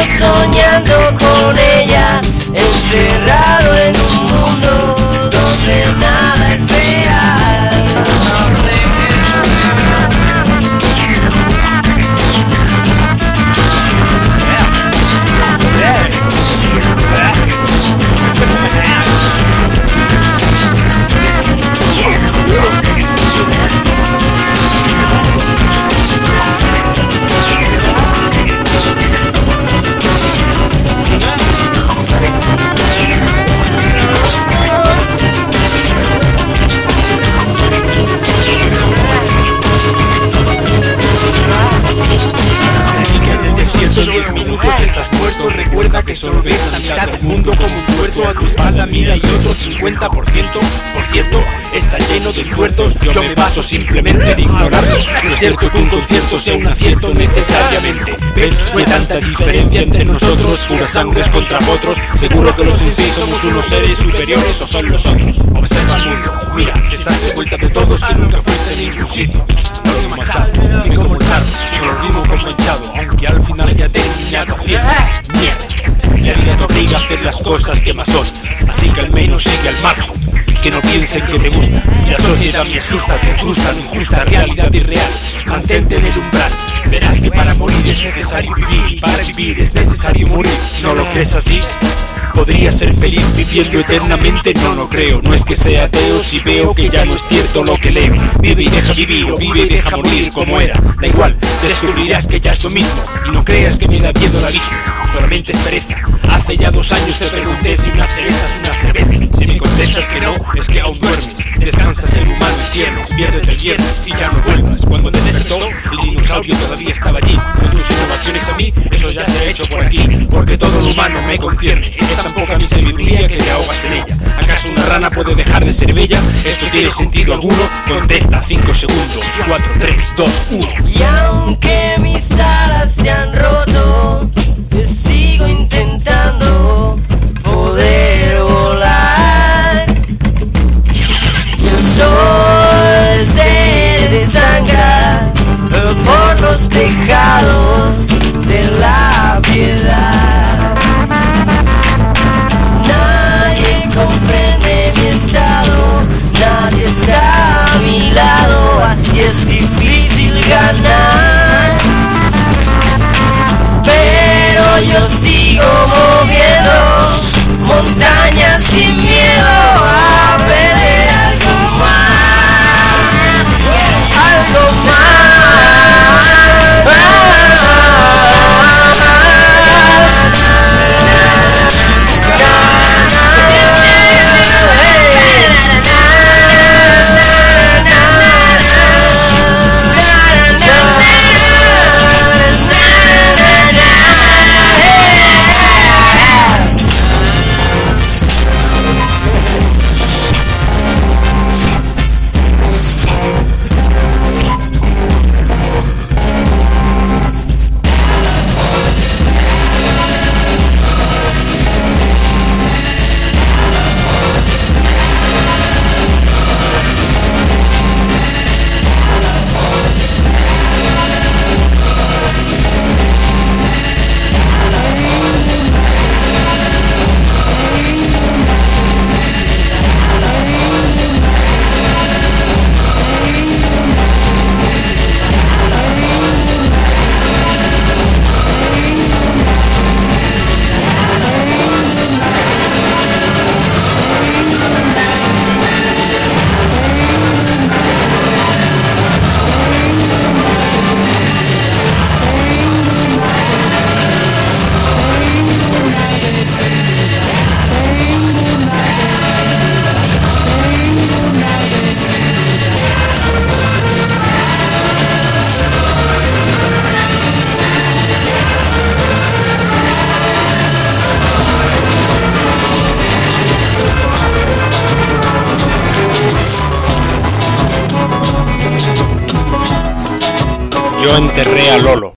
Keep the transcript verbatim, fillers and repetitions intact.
soñando con ella, encerrado en un mundo donde nada es real. En diez minutos estás muerto, recuerda que solo ves la mitad del mundo como un tuerto. A tu espalda mira y otro cincuenta por ciento, por cierto, está lleno de tuertos. Yo me baso simplemente en ignorarlo. No es cierto que un concierto sea un acierto necesariamente. ¿Ves que tanta diferencia entre nosotros? Puras sangres contra otros. Seguro que los en sí somos unos seres superiores o son los otros. Observa el mundo, mira, si estás de vuelta de todos que nunca fuiste en ningún sitio. No lo machado, ni como el carro, no lo rimo con manchado, aunque al final ya te he enseñado a cierto. Mierda, la vida te obliga a hacer las cosas que más odias, así que al menos sigue al margen, que no piensen que te gusta. La sociedad me asusta, te incrusta en injusta realidad irreal. Mantente en el umbral, verás que para morir es necesario vivir, y para vivir es necesario morir. ¿No lo crees así? ¿Podría ser feliz viviendo eternamente? No lo creo, no es que sea ateo si veo que ya no es cierto lo que leo. Vive y deja vivir, o vive y deja morir como era. Da igual, descubrirás que ya es lo mismo. Y no creas que me da miedo el abismo, solamente es pereza. Hace ya dos años te pregunté si una cereza es una cerveza. Si me contestas que no, es que aún duermes. Descansa ser humano y cierres, piérdete el viernes y ya no vuelvas. Cuando despertó, el dinosaurio todavía estaba allí. Con tus innovaciones a mí, eso ya se ha hecho por aquí. Porque todo lo humano me concierne. Es tan poca mi sabiduría que te ahogas en ella. ¿Acaso una rana puede dejar de ser bella? ¿Esto tiene sentido alguno? Contesta, cinco segundos, cuatro, tres, dos, uno. Y aunque mis alas se han roto, yo sigo intentando poder volar. El sol se desangra por los tejados de la piedad. Nadie comprende mi estado, nadie está a mi lado, así es difícil ganar. Pero yo sigo moviendo montañas sin miedo a perder algo más, algo más. Yo enterré a Lolo.